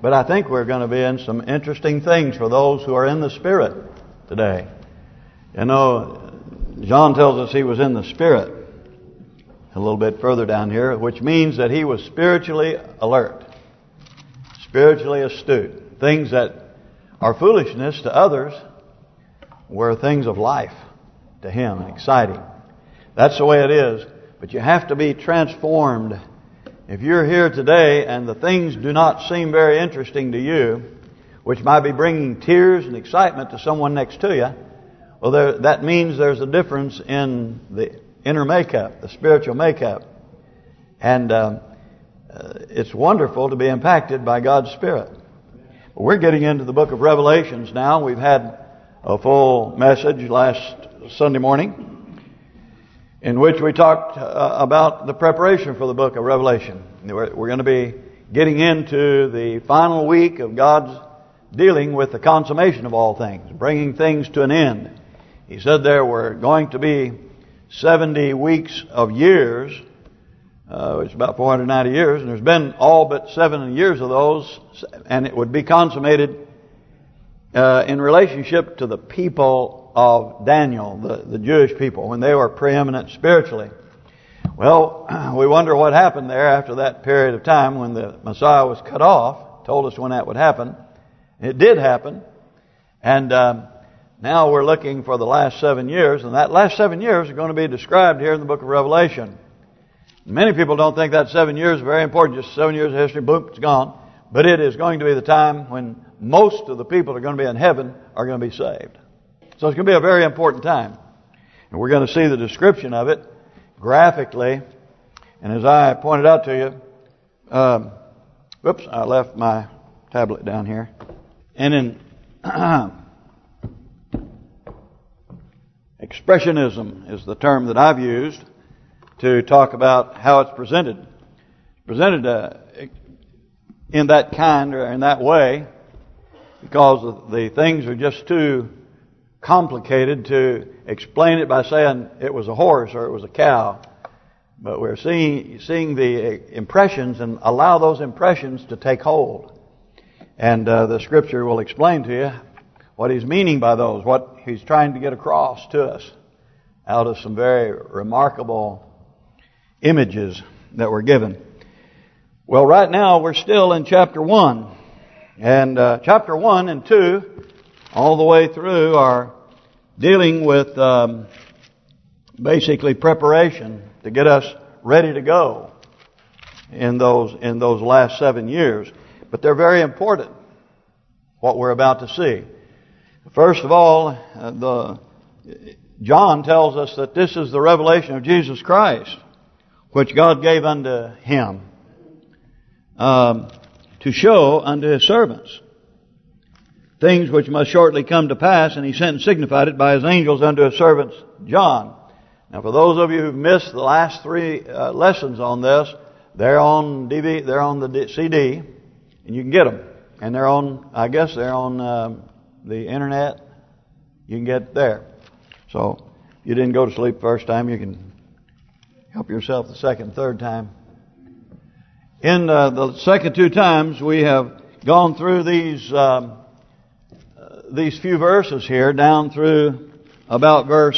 But I think we're going to be in some interesting things for those who are in the Spirit today. You know, John tells us he was in the Spirit a little bit further down here, which means that he was spiritually alert, spiritually astute. Things that are foolishness to others were things of life to him and exciting. That's the way it is. But you have to be transformed. If you're here today and the things do not seem very interesting to you, which might be bringing tears and excitement to someone next to you, well, that means there's a difference in the inner makeup, the spiritual makeup. And it's wonderful to be impacted by God's Spirit. But we're getting into the book of Revelations now. We've had a full message last Sunday morning in which we talked about the preparation for the book of Revelation. We're going to be getting into the final week of God's dealing with the consummation of all things, bringing things to an end. He said there were going to be 70 weeks of years, which is about 490 years, and there's been all but 7 years of those, and it would be consummated in relationship to the people of Daniel, the Jewish people, when they were preeminent spiritually. Well, we wonder what happened there after that period of time when the Messiah was cut off. Told us when that would happen. It did happen. And now we're looking for the last 7 years. And that last 7 years are going to be described here in the book of Revelation. Many people don't think that 7 years is very important. Just 7 years of history, boom, it's gone. But it is going to be the time when most of the people that are going to be in heaven are going to be saved. So it's going to be a very important time. And we're going to see the description of it graphically. And as I pointed out to you, whoops, I left my tablet down here. And in expressionism is the term that I've used to talk about how it's presented. Presented in that kind or in that way because the things are just too complicated to explain it by saying it was a horse or it was a cow. But we're seeing the impressions and allow those impressions to take hold. And the Scripture will explain to you what he's meaning by those, what he's trying to get across to us out of some very remarkable images that were given. Well, right now we're still in chapter 1. And chapter 1 and 2 all the way through are dealing with basically preparation to get us ready to go in those last 7 years. But they're very important, what we're about to see. First of all, John tells us that this is the revelation of Jesus Christ, which God gave unto him to show unto his servants things which must shortly come to pass, and he sent and signified it by his angels unto his servants John. Now, for those of you who've missed the last 3 lessons on this, they're on DVD, they're on the CD, and you can get them. And they're on, I guess they're on the internet. You can get there. So, if you didn't go to sleep first time, you can help yourself the second, third time. In the second 2 times, we have gone through these few verses here down through about verse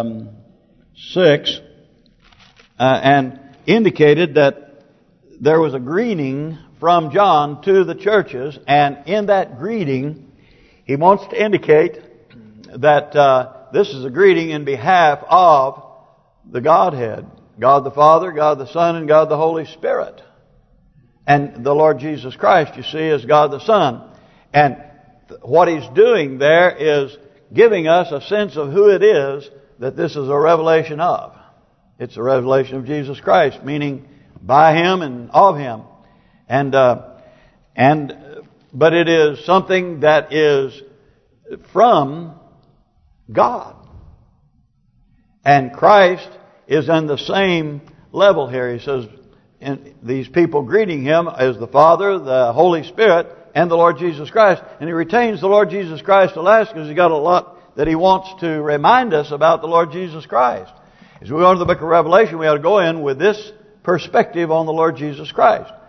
6 and indicated that there was a greeting from John to the churches, and in that greeting he wants to indicate that this is a greeting in behalf of the Godhead, God the Father, God the Son, and God the Holy Spirit. And the Lord Jesus Christ, you see, is God the Son. And what he's doing there is giving us a sense of who it is that this is a revelation of. It's a revelation of Jesus Christ, meaning by him and of him. But it is something that is from God. And Christ is on the same level here. He says, and these people greeting him as the Father, the Holy Spirit, and the Lord Jesus Christ. And he retains the Lord Jesus Christ to last because he's got a lot that he wants to remind us about the Lord Jesus Christ. As we go into the book of Revelation, we ought to go in with this perspective on the Lord Jesus Christ.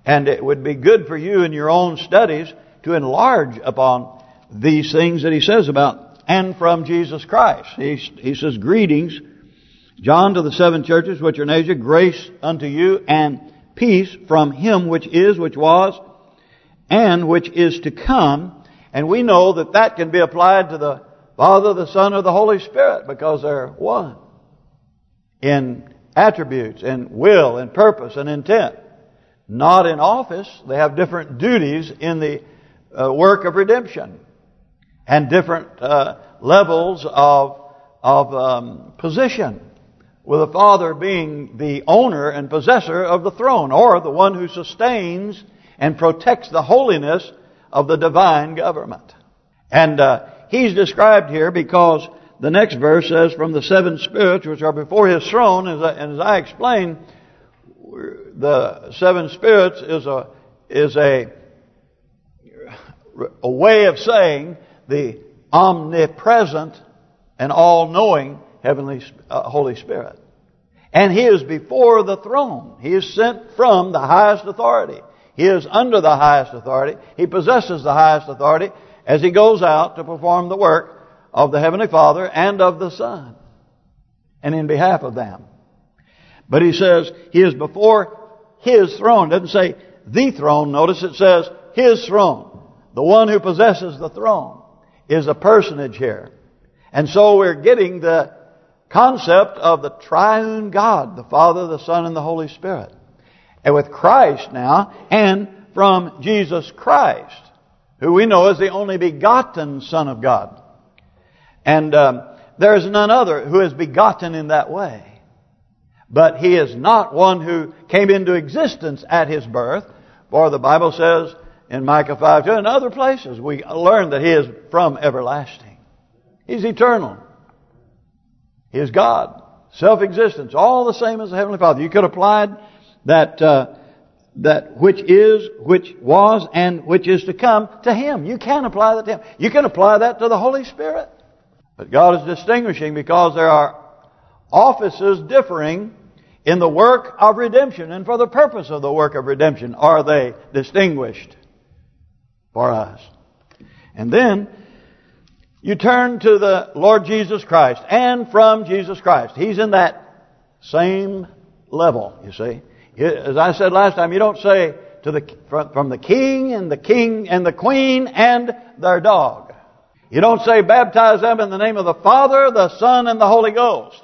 And it would be good for you in your own studies to enlarge upon these things that he says about and from Jesus Christ. He says, greetings, John, to the 7 churches which are in Asia, grace unto you and peace from him which is, which was, and which is to come. And we know that that can be applied to the Father, the Son, or the Holy Spirit, because they're one in attributes, in will, in purpose, and intent. Not in office. They have different duties in the work of redemption, and different levels of position, with the Father being the owner and possessor of the throne, or the one who sustains and protects the holiness of the divine government. And he's described here because the next verse says, from the 7 spirits which are before his throne, and as I explained, the 7 spirits is a way of saying the omnipresent and all-knowing heavenly Holy Spirit. And he is before the throne. He is sent from the highest authority. He is under the highest authority. He possesses the highest authority as he goes out to perform the work of the Heavenly Father and of the Son, and in behalf of them. But he says he is before his throne. It doesn't say the throne. Notice it says his throne. The one who possesses the throne is a personage here. And so we're getting the concept of the triune God, the Father, the Son, and the Holy Spirit. And with Christ now, and from Jesus Christ, who we know is the only begotten Son of God. And there is none other who is begotten in that way. But he is not one who came into existence at his birth. For the Bible says in Micah 5:2 and other places, we learn that he is from everlasting. He's eternal. He is God. Self-existence. All the same as the Heavenly Father. You could apply that which is, which was, and which is to come to him. You can apply that to him. You can apply that to the Holy Spirit. But God is distinguishing because there are offices differing in the work of redemption. And for the purpose of the work of redemption are they distinguished for us. And then you turn to the Lord Jesus Christ, and from Jesus Christ. He's in that same level, you see. As I said last time, you don't say from the king and the queen and their dog. You don't say baptize them in the name of the Father, the Son, and the Holy Ghost,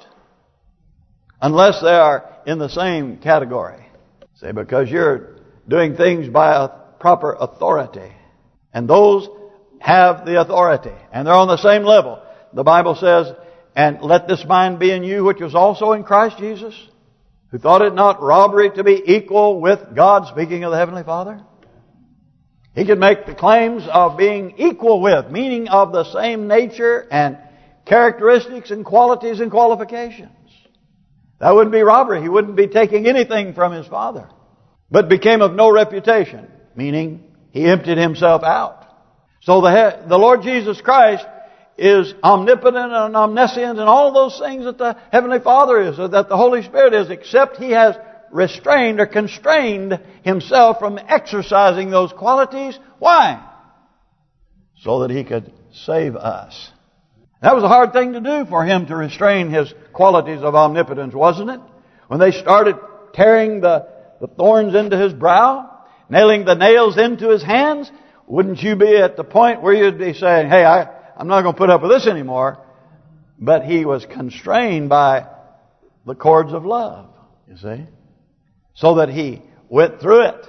unless they are in the same category. Say, because you're doing things by a proper authority. And those have the authority. And they're on the same level. The Bible says, and let this mind be in you, which was also in Christ Jesus, who thought it not robbery to be equal with God, speaking of the Heavenly Father. He could make the claims of being equal with, meaning of the same nature and characteristics and qualities and qualifications. That wouldn't be robbery. He wouldn't be taking anything from his Father. But became of no reputation, meaning he emptied himself out. So the Lord Jesus Christ is omnipotent and omniscient and all those things that the Heavenly Father is, or that the Holy Spirit is, except he has restrained or constrained himself from exercising those qualities. Why? So that he could save us. That was a hard thing to do for him, to restrain his qualities of omnipotence, wasn't it? When they started tearing the thorns into his brow, nailing the nails into his hands, wouldn't you be at the point where you'd be saying, hey, I'm not going to put up with this anymore? But he was constrained by the cords of love, you see, so that he went through it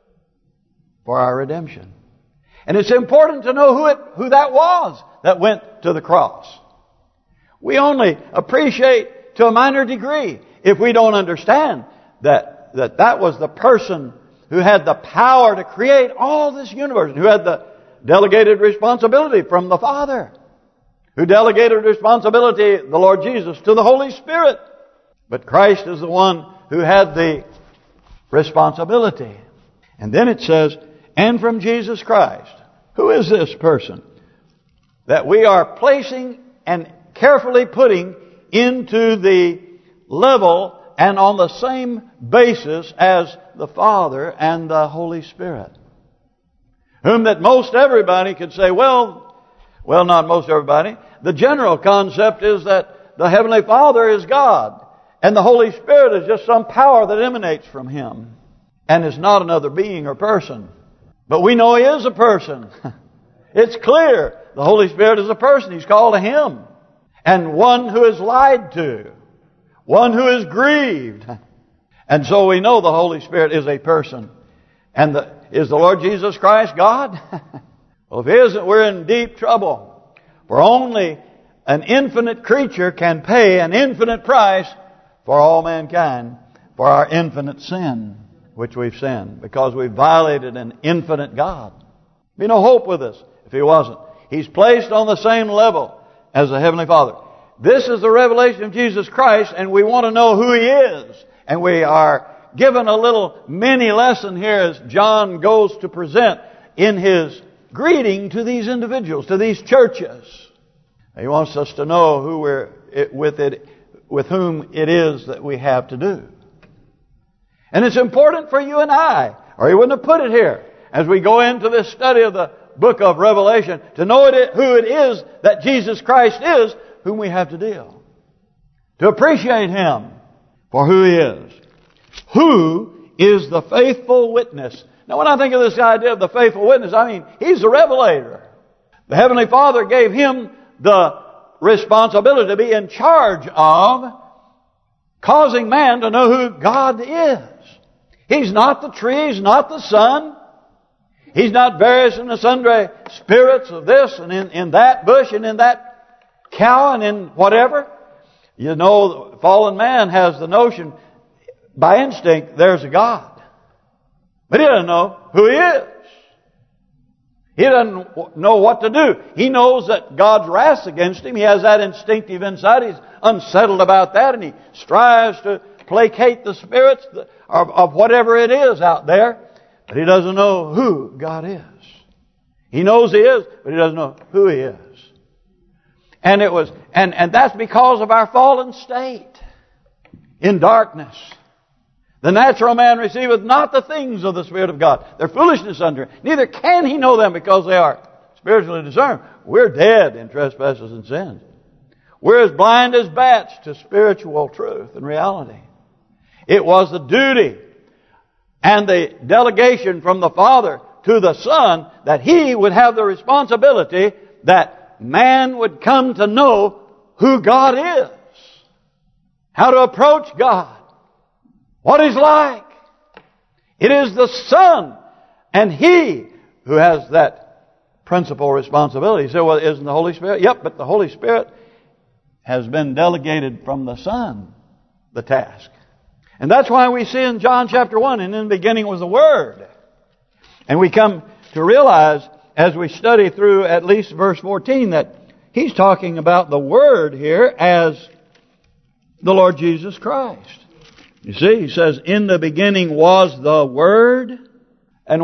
for our redemption. And it's important to know who that was that went to the cross. We only appreciate to a minor degree if we don't understand that was the person who had the power to create all this universe, and who had the delegated responsibility from the Father, who delegated responsibility, the Lord Jesus, to the Holy Spirit. But Christ is the one who had the responsibility. And then it says, and from Jesus Christ. Who is this person that we are placing and carefully putting into the level and on the same basis as the Father and the Holy Spirit. Whom that most everybody could say, well, not most everybody. The general concept is that the Heavenly Father is God, and the Holy Spirit is just some power that emanates from Him, and is not another being or person. But we know He is a person. It's clear. The Holy Spirit is a person. He's called a Him. And one who is lied to. One who is grieved. And so we know the Holy Spirit is a person. And is the Lord Jesus Christ God? Well, if He isn't, we're in deep trouble. For only an infinite creature can pay an infinite price for all mankind, for our infinite sin, which we've sinned, because we've violated an infinite God. There'd be no hope with us if He wasn't. He's placed on the same level as the Heavenly Father. This is the revelation of Jesus Christ, and we want to know who He is. And we are given a little mini lesson here as John goes to present in his greeting to these individuals, to these churches. He wants us to know who with whom it is that we have to do. And it's important for you and I, or He wouldn't have put it here, as we go into this study of the book of Revelation, to know who it is that Jesus Christ is, whom we have to deal. To appreciate Him for who He is. Who is the faithful witness? Now when I think of this idea of the faithful witness, I mean, He's the revelator. The Heavenly Father gave Him the responsibility to be in charge of causing man to know who God is. He's not the tree, He's not the sun. He's not various and sundry spirits of this and in that bush and in that cow and in whatever. You know, fallen man has the notion, by instinct, there's a God. But he doesn't know who He is. He doesn't know what to do. He knows that God's wrath against him. He has that instinctive insight. He's unsettled about that, and he strives to placate the spirits of whatever it is out there. But he doesn't know who God is. He knows He is, but he doesn't know who He is. And that's because of our fallen state in darkness. The natural man receiveth not the things of the Spirit of God. They're foolishness unto him. Neither can he know them because they are spiritually discerned. We're dead in trespasses and sins. We're as blind as bats to spiritual truth and reality. It was the duty and the delegation from the Father to the Son that He would have the responsibility that man would come to know who God is. How to approach God. What He's like. It is the Son and He who has that principal responsibility. You say, well, isn't the Holy Spirit? Yep, but the Holy Spirit has been delegated from the Son, the task. And that's why we see in John chapter 1, and in the beginning was the Word. And we come to realize, as we study through at least verse 14, that he's talking about the Word here as the Lord Jesus Christ. You see, he says, in the beginning was the Word. And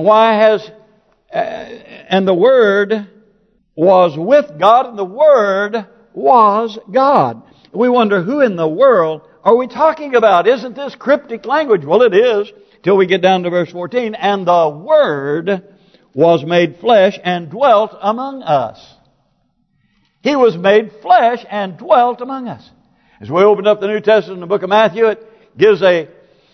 and the Word was with God, and the Word was God. We wonder, who in the world are we talking about? Isn't this cryptic language? Well, it is, till we get down to verse 14. And the Word was made flesh and dwelt among us. He was made flesh and dwelt among us. As we open up the New Testament in the book of Matthew, it gives a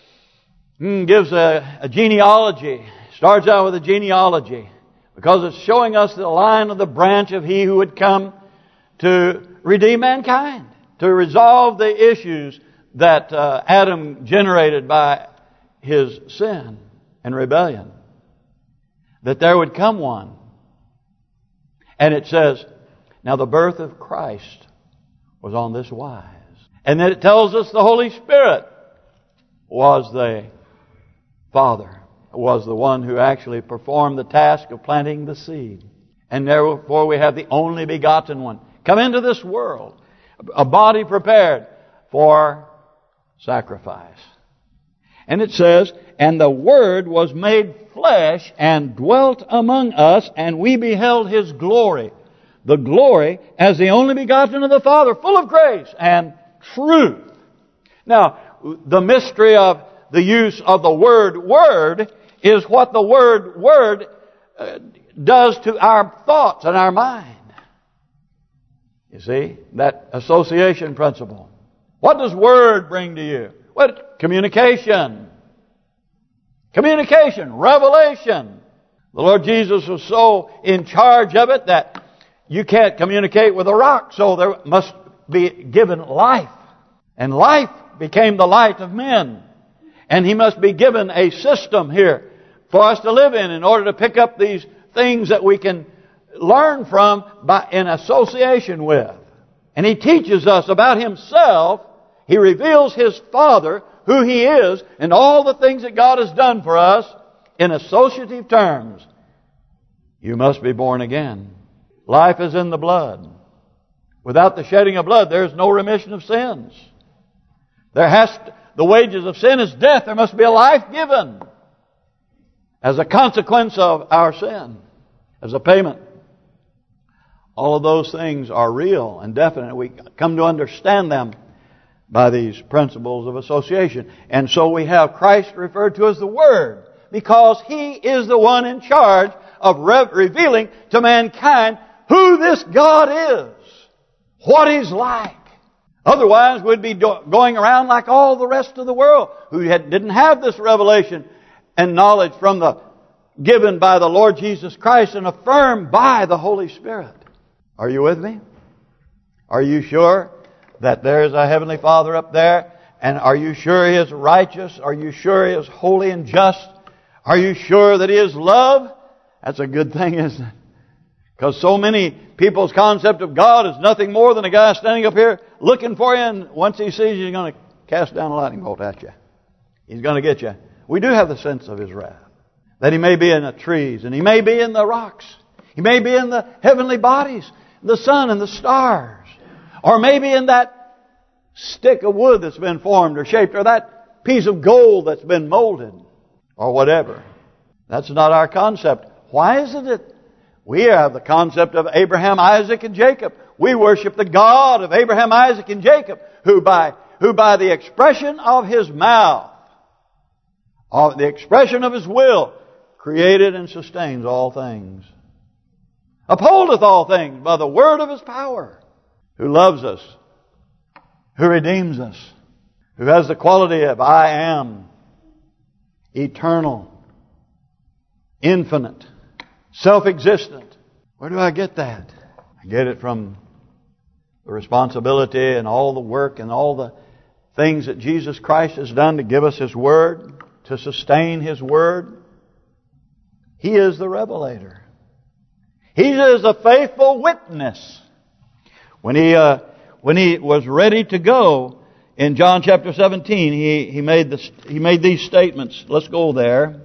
genealogy. Starts out with a genealogy, because it's showing us the line of the branch of He who would come to redeem mankind, to resolve the issues that Adam generated by his sin and rebellion. That there would come one. And it says, now the birth of Christ was on this wise. And then it tells us the Holy Spirit was the Father, was the one who actually performed the task of planting the seed. And therefore we have the only begotten one come into this world, a body prepared for sacrifice. And it says, and the Word was made flesh and dwelt among us, and we beheld His glory. The glory as the only begotten of the Father, full of grace and truth. Now, the mystery of the use of the word is what the word does to our thoughts and our mind. You see, that association principle. What does word bring to you? Well, communication. Communication, revelation. The Lord Jesus was so in charge of it that you can't communicate with a rock, so there must be given life. And life became the light of men. And He must be given a system here for us to live in order to pick up these things that we can learn from in association with. And He teaches us about Himself. He reveals His Father, who He is, and all the things that God has done for us in associative terms. You must be born again. Life is in the blood. Without the shedding of blood, there is no remission of sins. The wages of sin is death. There must be a life given as a consequence of our sin, as a payment. All of those things are real and definite. We come to understand them by these principles of association. And so we have Christ referred to as the Word, because He is the one in charge of revealing to mankind who this God is, what He's like. Otherwise, we'd be going around like all the rest of the world who didn't have this revelation and knowledge given by the Lord Jesus Christ and affirmed by the Holy Spirit. Are you with me? Are you sure that there is a Heavenly Father up there? And are you sure He is righteous? Are you sure He is holy and just? Are you sure that He is love? That's a good thing, isn't it? Because so many people's concept of God is nothing more than a guy standing up here looking for you, and once He sees you, He's going to cast down a lightning bolt at you. He's going to get you. We do have the sense of His wrath. That He may be in the trees, and He may be in the rocks. He may be in the heavenly bodies, the sun and the stars. Or maybe in that stick of wood that's been formed or shaped, or that piece of gold that's been molded, or whatever. That's not our concept. Why is it that we have the concept of Abraham, Isaac, and Jacob? We worship the God of Abraham, Isaac, and Jacob, who by the expression of His mouth, of the expression of His will, created and sustains all things. Upholdeth all things by the word of His power. Who loves us, who redeems us, who has the quality of I am, eternal, infinite, self-existent. Where do I get that? I get it from the responsibility and all the work and all the things that Jesus Christ has done to give us His Word, to sustain His Word. He is the revelator. He is a faithful witness. When he was ready to go in John chapter 17, he made these statements. Let's go there.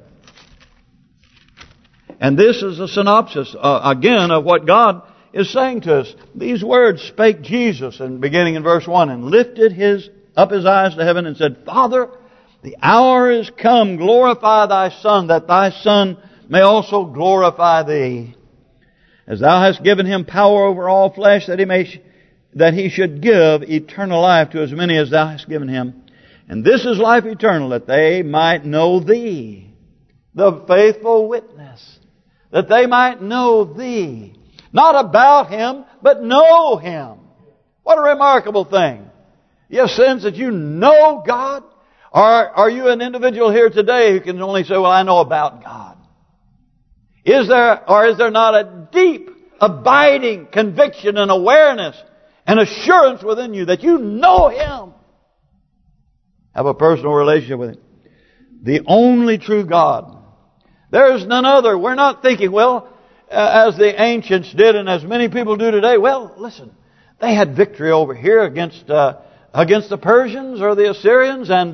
And this is a synopsis again of what God is saying to us. These words spake Jesus, and beginning in verse 1, and lifted up his eyes to heaven and said, Father, the hour is come, glorify thy Son, that thy Son may also glorify thee, as thou hast given him power over all flesh, that he should give eternal life to as many as thou hast given him. And this is life eternal, that they might know thee, the faithful witness, that they might know thee, not about him, but know him. What a remarkable thing. You have sense that you know God? Or are you an individual here today who can only say, well, I know about God? Is there not a deep, abiding conviction and awareness and assurance within you that you know Him? Have a personal relationship with Him. The only true God. There is none other. We're not thinking, well, as the ancients did and as many people do today, well, listen, they had victory over here against the Persians or the Assyrians, and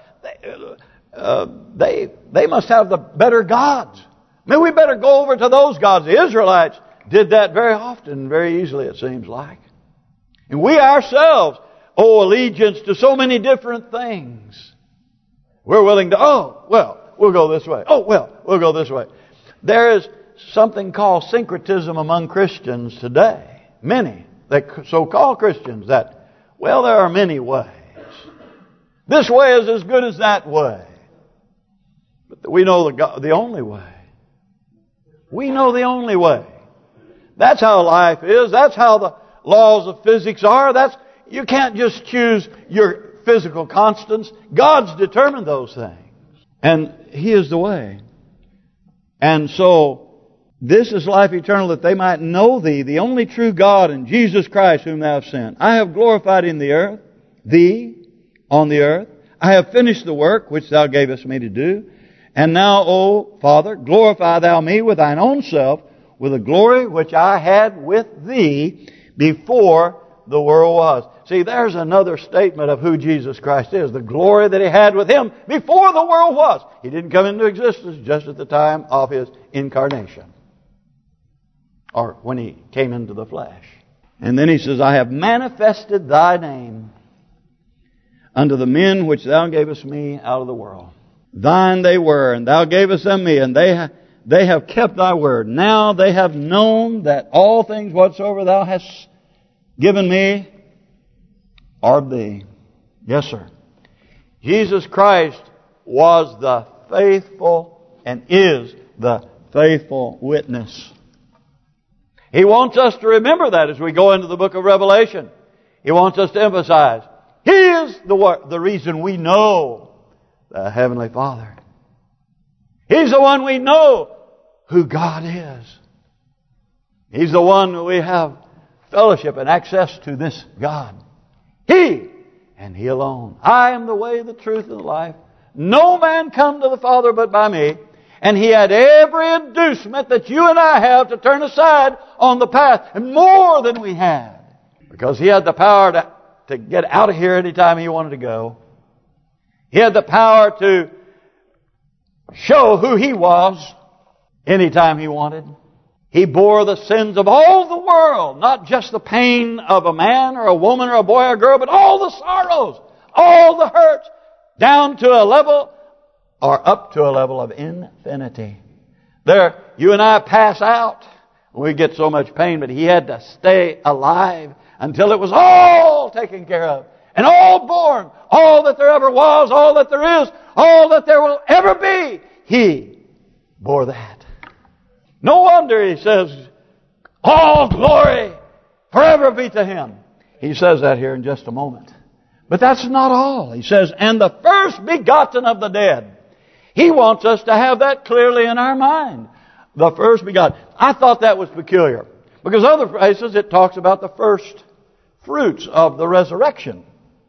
they must have the better gods. Maybe we better go over to those gods. The Israelites did that very often, very easily, it seems like. And we ourselves owe allegiance to so many different things. We're willing to, we'll go this way. We'll go this way. There is something called syncretism among Christians today. Many, that so-called Christians, that, there are many ways. This way is as good as that way. But we know the only way. We know the only way. That's how life is. That's how the laws of physics are. You can't just choose your physical constants. God's determined those things. And He is the way. And so, this is life eternal, that they might know Thee, the only true God, and Jesus Christ whom Thou hast sent. I have glorified in the earth, Thee on the earth. I have finished the work which Thou gavest me to do. And now, O Father, glorify Thou me with Thine own self, with the glory which I had with Thee before the world was. See, there's another statement of who Jesus Christ is. The glory that He had with Him before the world was. He didn't come into existence just at the time of His incarnation, or when He came into the flesh. And then He says, I have manifested Thy name unto the men which Thou gavest me out of the world. Thine they were, and Thou gavest them me, and they have kept Thy word. Now they have known that all things whatsoever Thou hast given me are of Thee. Yes, sir. Jesus Christ was the faithful and is the faithful witness. He wants us to remember that as we go into the book of Revelation. He wants us to emphasize, He is the reason we know the Heavenly Father. He's the one we know who God is. He's the one we have fellowship and access to this God. He and He alone. I am the way, the truth, and the life. No man come to the Father but by me. And He had every inducement that you and I have to turn aside on the path, and more than we had. Because He had the power to get out of here anytime He wanted to go. He had the power to show who He was anytime He wanted. He bore the sins of all the world, not just the pain of a man or a woman or a boy or a girl, but all the sorrows, all the hurts, down to a level or up to a level of infinity. There, you and I pass out. We get so much pain, but He had to stay alive until it was all taken care of. And all born, all that there ever was, all that there is, all that there will ever be, He bore that. No wonder He says, all glory forever be to Him. He says that here in just a moment. But that's not all. He says, and the first begotten of the dead. He wants us to have that clearly in our mind. The first begotten. I thought that was peculiar. Because other places it talks about the first fruits of the resurrection.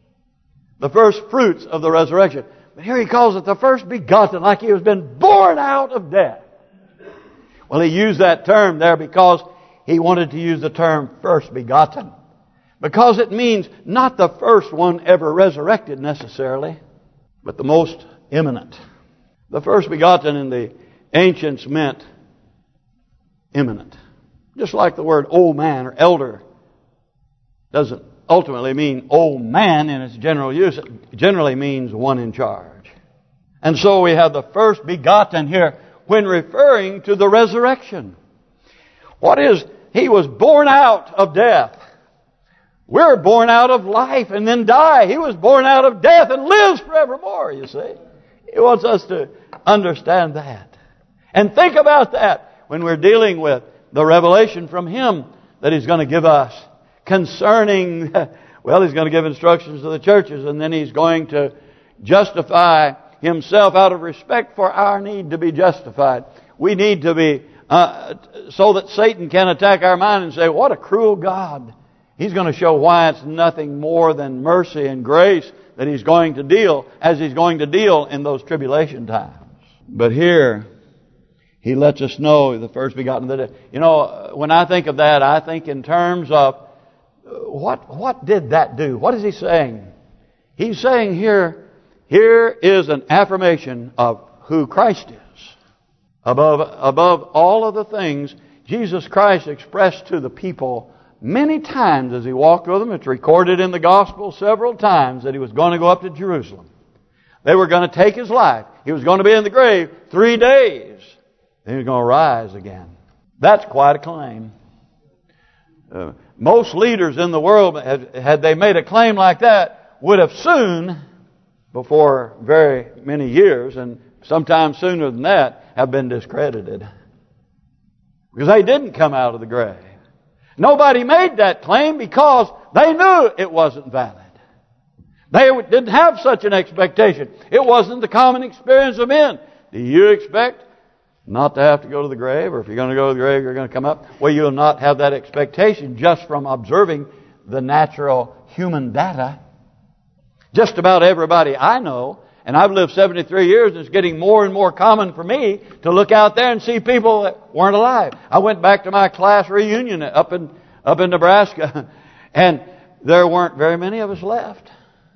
The first fruits of the resurrection. But here He calls it the first begotten, like He has been born out of death. Well, He used that term there because He wanted to use the term first begotten. Because it means not the first one ever resurrected necessarily, but the most imminent. The first begotten in the ancients meant imminent. Just like the word old man or elder doesn't ultimately mean old man in its general use. It generally means one in charge. And so we have the first begotten here when referring to the resurrection. What is? He was born out of death. We're born out of life and then die. He was born out of death and lives forevermore, you see. He wants us to understand that. And think about that when we're dealing with the revelation from Him that He's going to give us concerning, well, He's going to give instructions to the churches, and then He's going to justify Himself out of respect for our need to be justified. We need to be, so that Satan can attack our mind and say, what a cruel God. He's going to show why it's nothing more than mercy and grace that He's going to deal, as He's going to deal in those tribulation times. But here, He lets us know the first begotten of the dead. You know, when I think of that, I think in terms of what did that do? What is He saying? He's saying here is an affirmation of who Christ is. Above all of the things Jesus Christ expressed to the people many times as He walked with them. It's recorded in the Gospel several times that He was going to go up to Jerusalem. They were going to take His life. He was going to be in the grave 3 days. Then He was going to rise again. That's quite a claim. Most leaders in the world, had they made a claim like that, would have soon before very many years, and sometimes sooner than that, have been discredited. Because they didn't come out of the grave. Nobody made that claim because they knew it wasn't valid. They didn't have such an expectation. It wasn't the common experience of men. Do you expect not to have to go to the grave? Or if you're going to go to the grave, you're going to come up? Well, you'll not have that expectation just from observing the natural human data. Just about everybody I know, and I've lived 73 years, and it's getting more and more common for me to look out there and see people that weren't alive. I went back to my class reunion up in Nebraska, and there weren't very many of us left.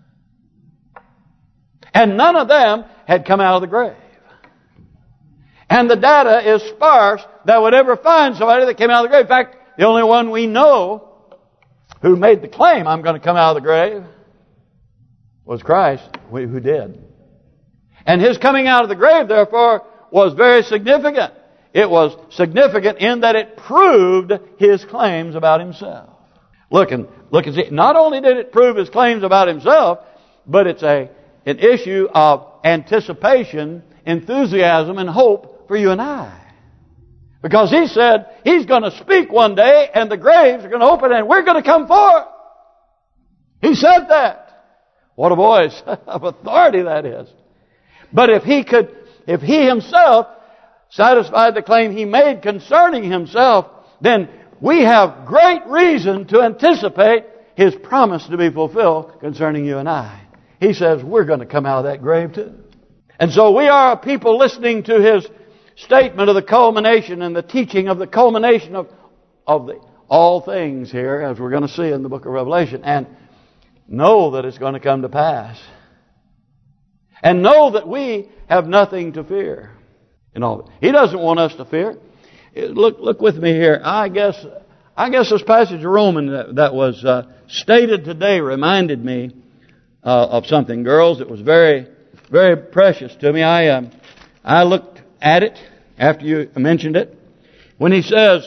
And none of them had come out of the grave. And the data is sparse that would ever find somebody that came out of the grave. In fact, the only one we know who made the claim, I'm going to come out of the grave, was Christ, who did. And His coming out of the grave, therefore, was very significant. It was significant in that it proved His claims about Himself. Look and see. Not only did it prove His claims about Himself, but it's an issue of anticipation, enthusiasm, and hope for you and I. Because He said He's going to speak one day, and the graves are going to open, and we're going to come forth. He said that. What a voice of authority that is. But if He Himself satisfied the claim He made concerning Himself, then we have great reason to anticipate His promise to be fulfilled concerning you and I. He says we're going to come out of that grave too. And so we are a people listening to His statement of the culmination and the teaching of the culmination of all things here, as we're going to see in the book of Revelation. And know that it's going to come to pass. And know that we have nothing to fear in all of it. He doesn't want us to fear. Look with me here. I guess this passage of Romans that was stated today reminded me of something, girls. It was very, very precious to me. I looked at it after you mentioned it. When he says,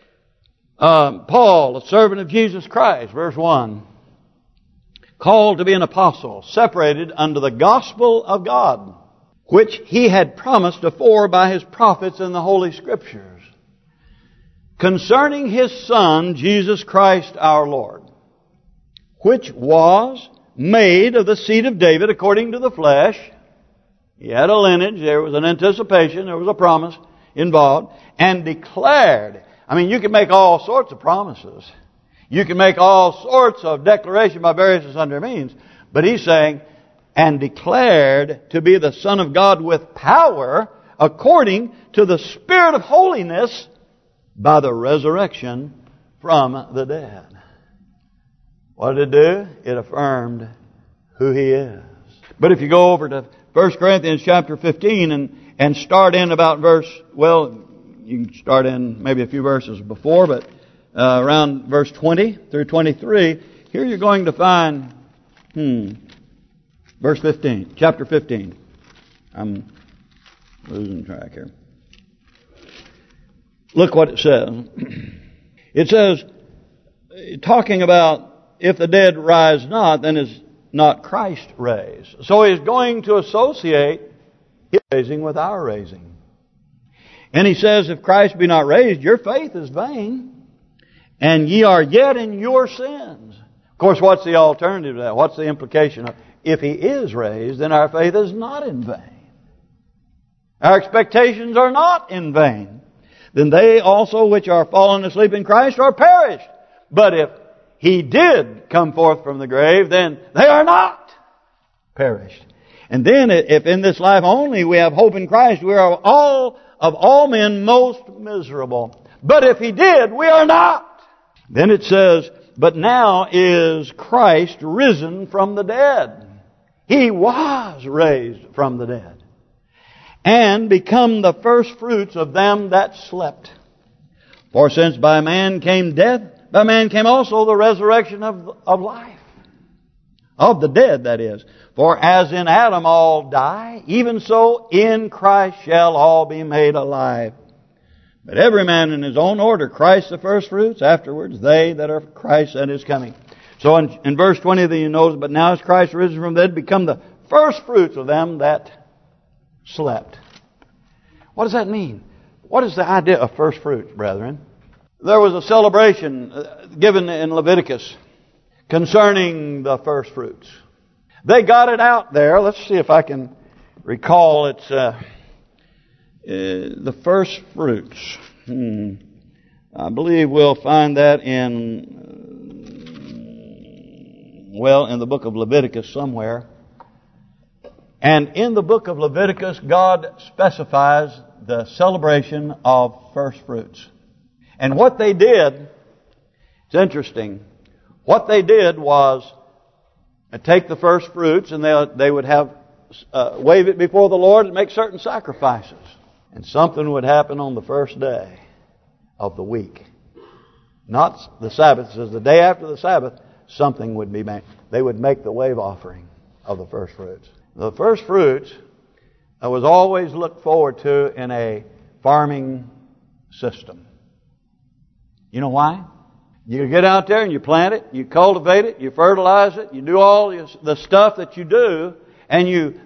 Paul, a servant of Jesus Christ, verse 1, called to be an apostle, separated unto the gospel of God, which He had promised afore by His prophets in the Holy Scriptures, concerning His Son, Jesus Christ our Lord, which was made of the seed of David according to the flesh. He had a lineage, there was an anticipation, there was a promise involved, and declared. I mean, you can make all sorts of promises. You can make all sorts of declaration by various and sundry means. But he's saying, and declared to be the Son of God with power, according to the Spirit of holiness, by the resurrection from the dead. What did it do? It affirmed who He is. But if you go over to 1 Corinthians chapter 15 and start in about verse, well, you can start in maybe a few verses before, but around verse 20 through 23, here you're going to find, verse 15, chapter 15. I'm losing track here. Look what it says. It says, talking about if the dead rise not, then is not Christ raised. So He's going to associate His raising with our raising. And He says, if Christ be not raised, your faith is vain. And ye are yet in your sins. Of course, what's the alternative to that? What's the implication of if He is raised, then our faith is not in vain. Our expectations are not in vain. Then they also which are fallen asleep in Christ are perished. But if He did come forth from the grave, then they are not perished. And then if in this life only we have hope in Christ, we are of all men most miserable. But if He did, we are not. Then it says, but now is Christ risen from the dead. He was raised from the dead. And become the first fruits of them that slept. For since by man came death, by man came also the resurrection of life. Of the dead, that is. For as in Adam all die, even so in Christ shall all be made alive. But every man in his own order, Christ the first fruits, afterwards they that are Christ at His coming. So in verse 20 you notice, but now is Christ risen from the dead, become the first fruits of them that slept. What does that mean? What is the idea of first fruits, brethren? There was a celebration given in Leviticus concerning the first fruits. They got it out there. Let's see if I can recall. It's the first fruits. I believe we'll find that in the book of Leviticus somewhere. And in the book of Leviticus, God specifies the celebration of first fruits. And what they did, it's interesting, what they did was take the first fruits and they would have wave it before the Lord and make certain sacrifices. And something would happen on the first day of the week. Not the Sabbath. It says the day after the Sabbath, something would be made. They would make the wave offering of the first fruits. The first fruits was always looked forward to in a farming system. You know why? You get out there and you plant it, you cultivate it, you fertilize it, you do all the stuff that you do, and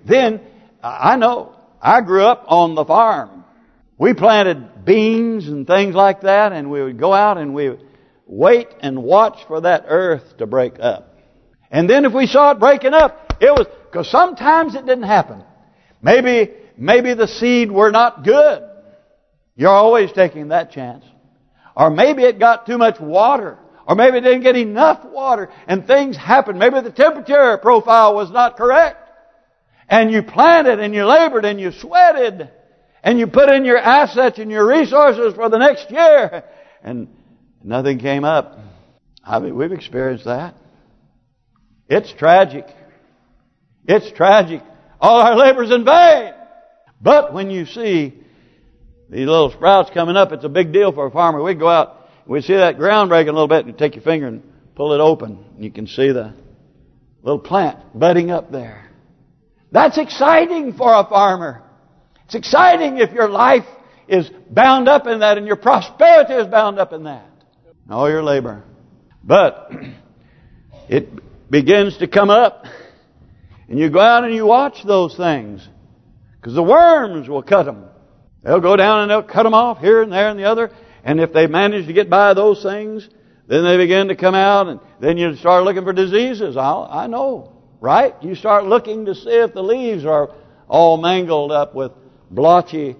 I know, I grew up on the farm. We planted beans and things like that, and we would go out and we would wait and watch for that earth to break up. And then if we saw it breaking up, it was, because sometimes it didn't happen. Maybe the seed were not good. You're always taking that chance. Or maybe it got too much water. Or maybe it didn't get enough water. And things happened. Maybe the temperature profile was not correct. And you planted and you labored and you sweated. And you put in your assets and your resources for the next year. And nothing came up. I mean, we've experienced that. It's tragic. It's tragic. All our labor's in vain. But when you see these little sprouts coming up, it's a big deal for a farmer. We'd go out, we'd see that ground breaking a little bit, and you take your finger and pull it open. And you can see the little plant budding up there. That's exciting for a farmer. It's exciting if your life is bound up in that and your prosperity is bound up in that. All your labor. But it begins to come up. And you go out and you watch those things. Because the worms will cut them. They'll go down and they'll cut them off here and there and the other. And if they manage to get by those things, then they begin to come out. And then you start looking for diseases. I know, right? You start looking to see if the leaves are all mangled up with blotchy,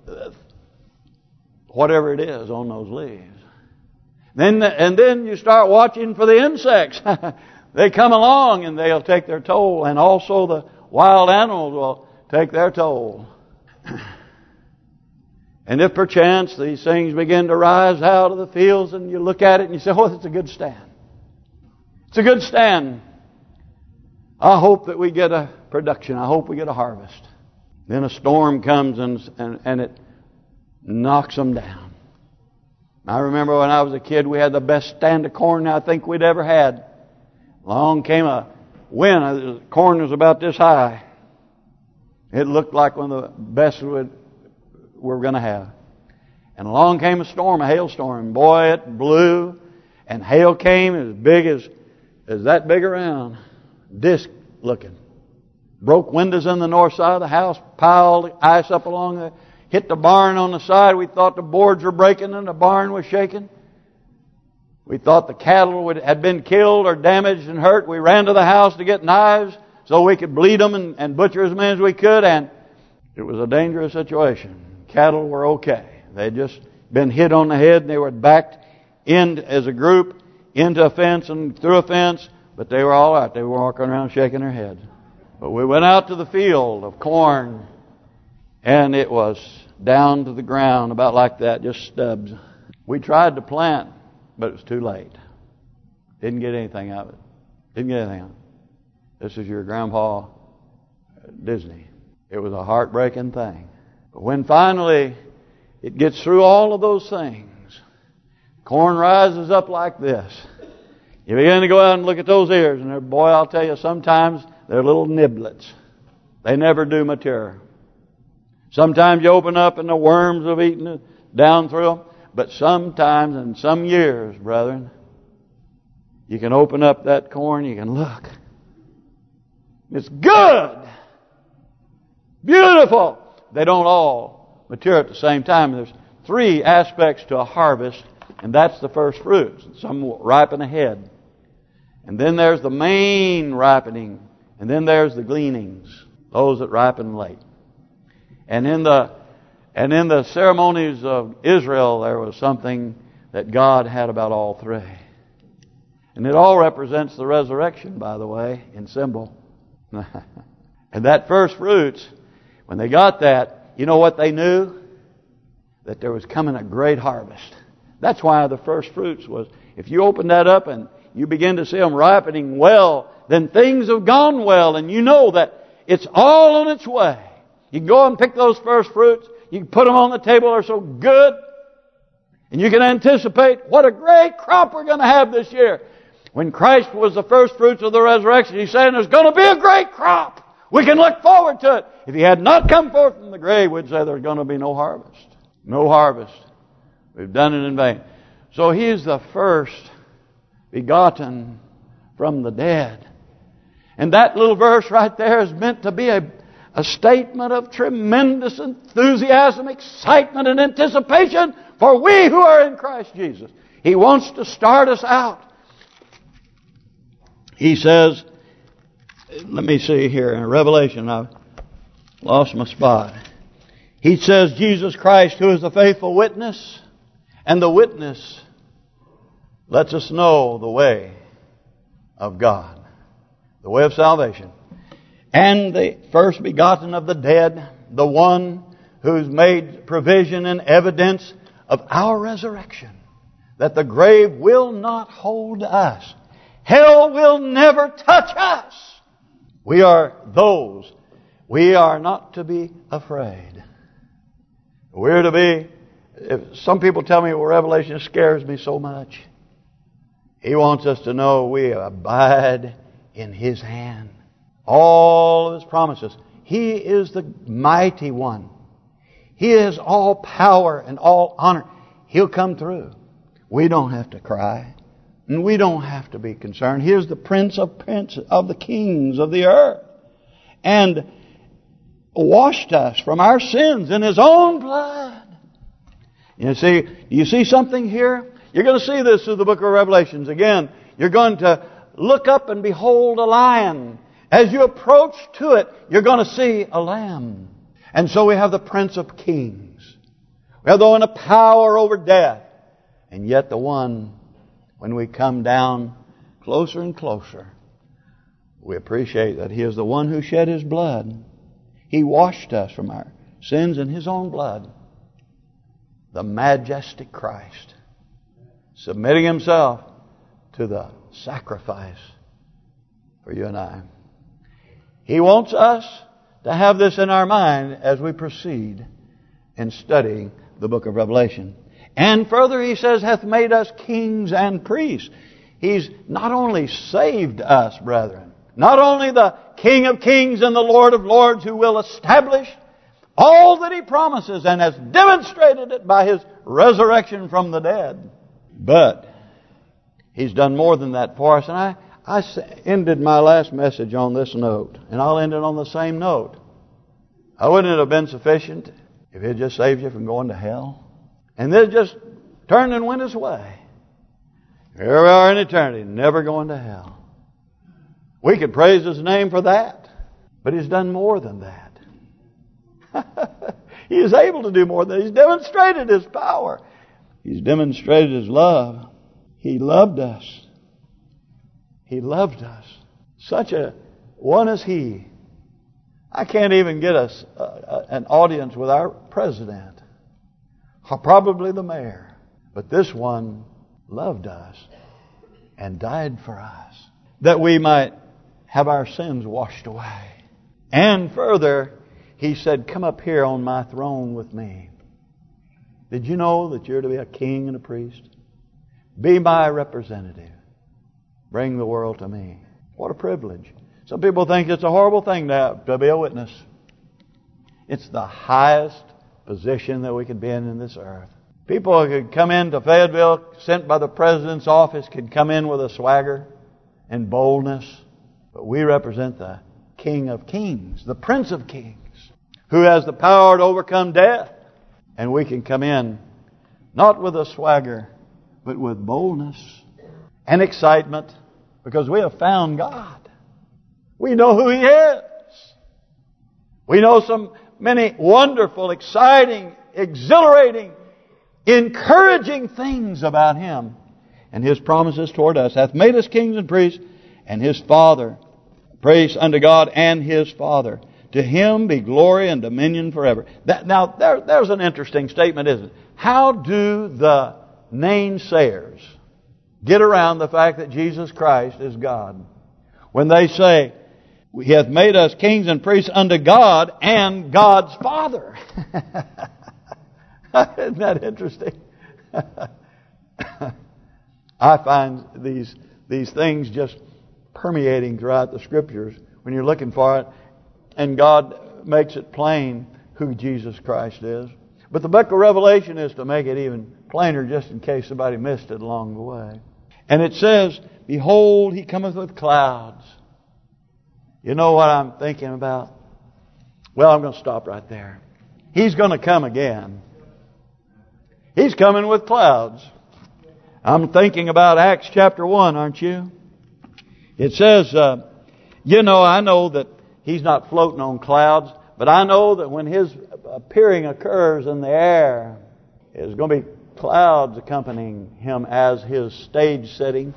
whatever it is on those leaves. And then you start watching for the insects. They come along and they'll take their toll. And also the wild animals will take their toll. And if perchance these things begin to rise out of the fields and you look at it and you say, oh, it's a good stand. It's a good stand. I hope that we get a production. I hope we get a harvest. Then a storm comes and it knocks them down. I remember when I was a kid, we had the best stand of corn I think we'd ever had. Along came a wind. The corn was about this high. It looked like one of the best we're going to have. And along came a storm, a hailstorm. Boy, it blew. And hail came as big as that big around. Disc looking. Broke windows in the north side of the house. Piled ice up along there. Hit the barn on the side. We thought the boards were breaking and the barn was shaking. We thought the cattle had been killed or damaged and hurt. We ran to the house to get knives so we could bleed them and butcher as many as we could. And it was a dangerous situation. Cattle were okay. They'd just been hit on the head and they were backed in as a group into a fence and through a fence. But they were all right. They were walking around shaking their heads. But we went out to the field of corn and it was down to the ground about like that, just stubs. We tried to plant, but it was too late. Didn't get anything out of it. Didn't get anything out of it. This is your Grandpa Disney. It was a heartbreaking thing. But when finally it gets through all of those things, corn rises up like this. You begin to go out and look at those ears, and boy, I'll tell you, sometimes they're little niblets. They never do mature. Sometimes you open up and the worms have eaten it down through them. But sometimes, in some years, brethren, you can open up that corn, you can look. It's good. Beautiful. They don't all mature at the same time. There's 3 aspects to a harvest, and that's the first fruits. Some will ripen ahead. And then there's the main ripening. And then there's the gleanings, those that ripen late. And in the ceremonies of Israel, there was something that God had about all 3. And it all represents the resurrection, by the way, in symbol. And that first fruits, when they got that, you know what they knew? That there was coming a great harvest. That's why the first fruits was, if you open that up and you begin to see them ripening well, then things have gone well, and you know that it's all on its way. You can go and pick those first fruits. You can put them on the table. They're so good. And you can anticipate what a great crop we're going to have this year. When Christ was the first fruits of the resurrection, He's saying there's going to be a great crop. We can look forward to it. If He had not come forth from the grave, we'd say there's going to be no harvest. No harvest. We've done it in vain. So He is the first begotten from the dead. And that little verse right there is meant to be a statement of tremendous enthusiasm, excitement, and anticipation for we who are in Christ Jesus. He wants to start us out. He says, let me see here in Revelation, I've lost my spot. He says, Jesus Christ, who is the faithful witness, and the witness lets us know the way of God, the way of salvation. And the first begotten of the dead, the one who's made provision and evidence of our resurrection, that the grave will not hold us. Hell will never touch us. We are those. We are not to be afraid. We're to be... Some people tell me, well, Revelation scares me so much. He wants us to know we abide in His hand. All of His promises. He is the mighty one. He has all power and all honor. He'll come through. We don't have to cry. And we don't have to be concerned. He is the Prince of the kings of the earth. And washed us from our sins in His own blood. You see something here? You're going to see this through the book of Revelations. Again, you're going to look up and behold a lion. As you approach to it, you're going to see a lamb. And so we have the Prince of Kings. We have the one of power over death. And yet the one, when we come down closer and closer, we appreciate that He is the one who shed His blood. He washed us from our sins in His own blood. The majestic Christ, submitting Himself to the sacrifice for you and I. He wants us to have this in our mind as we proceed in studying the book of Revelation. And further, He says, hath made us kings and priests. He's not only saved us, brethren, not only the King of kings and the Lord of lords who will establish all that He promises and has demonstrated it by His resurrection from the dead, but He's done more than that for us. And I ended my last message on this note, and I'll end it on the same note. Wouldn't it have been sufficient if He had just saved you from going to hell? And then just turned and went His way. Here we are in eternity, never going to hell. We could praise His name for that, but He's done more than that. He is able to do more than that. He's demonstrated His power. He's demonstrated His love. He loved us. He loved us. Such a one as He. I can't even get us an audience with our president, or probably the mayor. But this one loved us and died for us, that we might have our sins washed away. And further, He said, come up here on my throne with me. Did you know that you're to be a king and a priest? Be my representative. Bring the world to me. What a privilege. Some people think it's a horrible thing to be a witness. It's the highest position that we could be in this earth. People who could come into Fayetteville, sent by the president's office, could come in with a swagger and boldness. But we represent the King of Kings, the Prince of Kings, who has the power to overcome death. And we can come in not with a swagger, but with boldness and excitement, because we have found God. We know who He is. We know so many wonderful, exciting, exhilarating, encouraging things about Him. And His promises toward us hath made us kings and priests, and His Father, praise unto God and His Father. To Him be glory and dominion forever. Now, there's an interesting statement, isn't it? How do the naysayers get around the fact that Jesus Christ is God? When they say, He hath made us kings and priests unto God and God's Father. Isn't that interesting? I find these things just permeating throughout the Scriptures when you're looking for it. And God makes it plain who Jesus Christ is. But the book of Revelation is to make it even plainer, just in case somebody missed it along the way. And it says, Behold, He cometh with clouds. You know what I'm thinking about? Well, I'm going to stop right there. He's going to come again. He's coming with clouds. I'm thinking about Acts chapter 1, aren't you? It says, I know that He's not floating on clouds, but I know that when His appearing occurs in the air, there's going to be clouds accompanying Him as His stage setting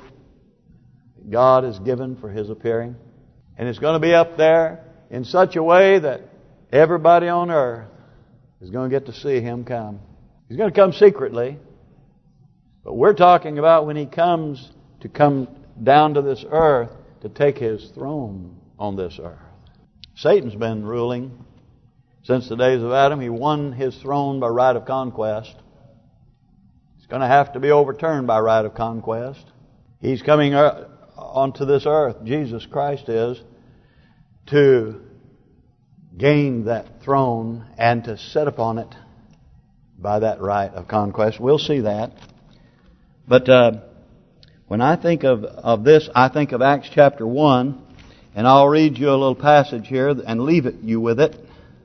God has given for His appearing. And it's going to be up there in such a way that everybody on earth is going to get to see Him come. He's going to come secretly, but we're talking about when He comes to come down to this earth to take His throne on this earth. Satan's been ruling since the days of Adam. He won his throne by right of conquest. It's going to have to be overturned by right of conquest. He's coming onto this earth, Jesus Christ is, to gain that throne and to sit upon it by that right of conquest. We'll see that. But when I think of this, I think of Acts chapter 1. And I'll read you a little passage here and leave you with it.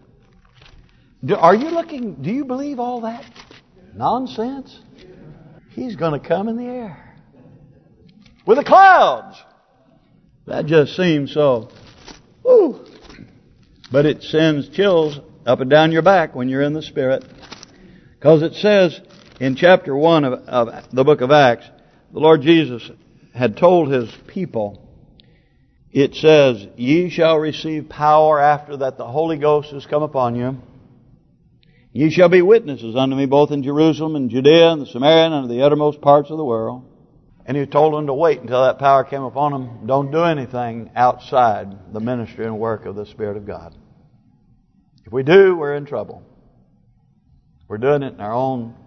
Do you believe all that nonsense? He's going to come in the air with the clouds. That just seems so... Ooh. But it sends chills up and down your back when you're in the Spirit. Because it says in chapter 1 of the book of Acts, the Lord Jesus had told His people, it says, Ye shall receive power after that the Holy Ghost has come upon you. Ye shall be witnesses unto me both in Jerusalem and Judea and the Samaria and unto the uttermost parts of the world. And He told them to wait until that power came upon them. Don't do anything outside the ministry and work of the Spirit of God. If we do, we're in trouble. We're doing it in our own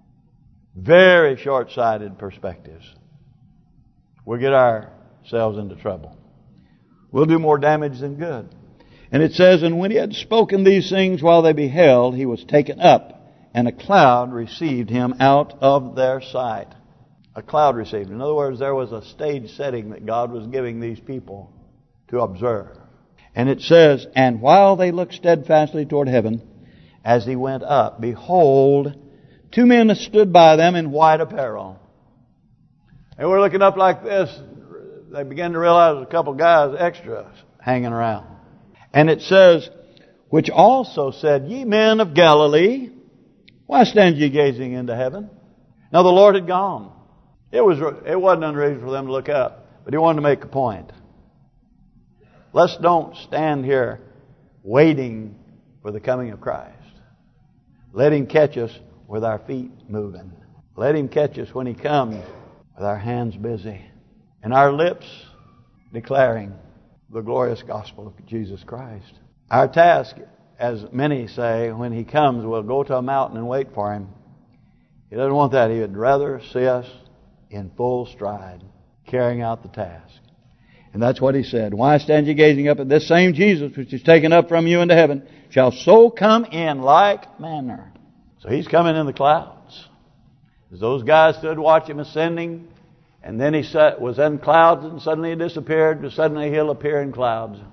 very short-sighted perspectives. We'll get ourselves into trouble. We'll do more damage than good. And it says, And when He had spoken these things while they beheld, He was taken up, and a cloud received Him out of their sight. A cloud received Him. In other words, there was a stage setting that God was giving these people to observe. And it says, And while they looked steadfastly toward heaven, as He went up, behold, two men stood by them in white apparel. They were looking up like this. They began to realize a couple guys extra hanging around. And it says, which also said, Ye men of Galilee, why stand ye gazing into heaven? Now the Lord had gone. It wasn't unreasonable for them to look up, but He wanted to make a point. Let's don't stand here waiting for the coming of Christ. Let Him catch us with our feet moving. Let Him catch us when He comes with our hands busy and our lips declaring the glorious gospel of Jesus Christ. Our task, as many say, when He comes, we'll go to a mountain and wait for Him. He doesn't want that. He would rather see us in full stride, carrying out the task. And that's what He said. Why stand ye gazing up at this same Jesus, which is taken up from you into heaven, shall so come in like manner. So He's coming in the clouds. As those guys stood watching Him ascending, and then He was in clouds, and suddenly He disappeared, and suddenly He'll appear in clouds.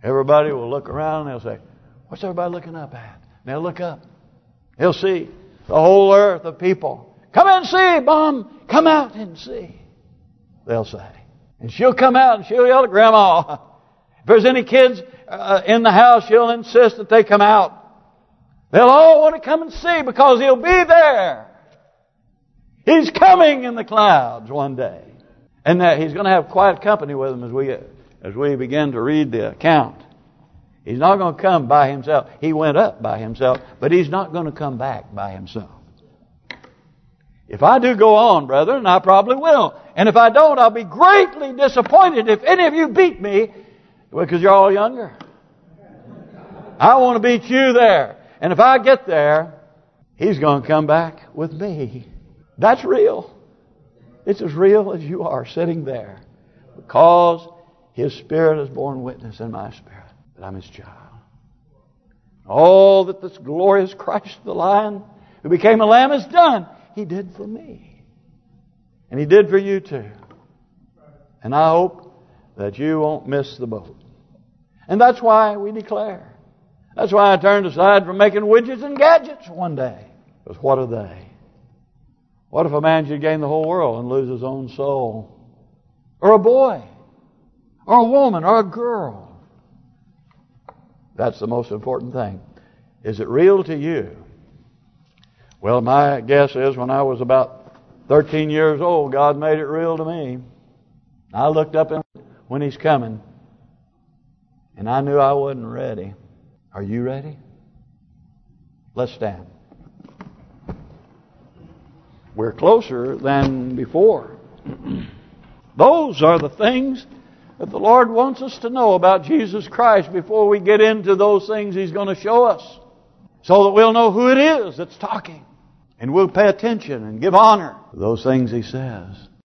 Everybody will look around and they'll say, what's everybody looking up at? And they'll look up. They'll see the whole earth of people. Come and see, Mom. Come out and see. They'll say. And she'll come out and she'll yell at Grandma. If there's any kids in the house, she'll insist that they come out. They'll all want to come and see because He'll be there. He's coming in the clouds one day. And that He's going to have quiet company with them as we begin to read the account. He's not going to come by Himself. He went up by Himself, but He's not going to come back by Himself. If I do go on, brethren, I probably will. And if I don't, I'll be greatly disappointed if any of you beat me, because you're all younger. I want to beat you there. And if I get there, He's going to come back with me. That's real. It's as real as you are sitting there. Because His Spirit has borne witness in my spirit that I'm His child. All that this glorious Christ the Lion who became a lamb has done, He did for me. And He did for you too. And I hope that you won't miss the boat. And that's why we declare. That's why I turned aside from making widgets and gadgets one day. Because what are they? What if a man should gain the whole world and lose his own soul? Or a boy? Or a woman? Or a girl? That's the most important thing. Is it real to you? Well, my guess is when I was about 13 years old, God made it real to me. I looked up when He's coming, and I knew I wasn't ready. Are you ready? Let's stand. We're closer than before. Those are the things that the Lord wants us to know about Jesus Christ before we get into those things He's going to show us, so that we'll know who it is that's talking. And we'll pay attention and give honor to those things He says.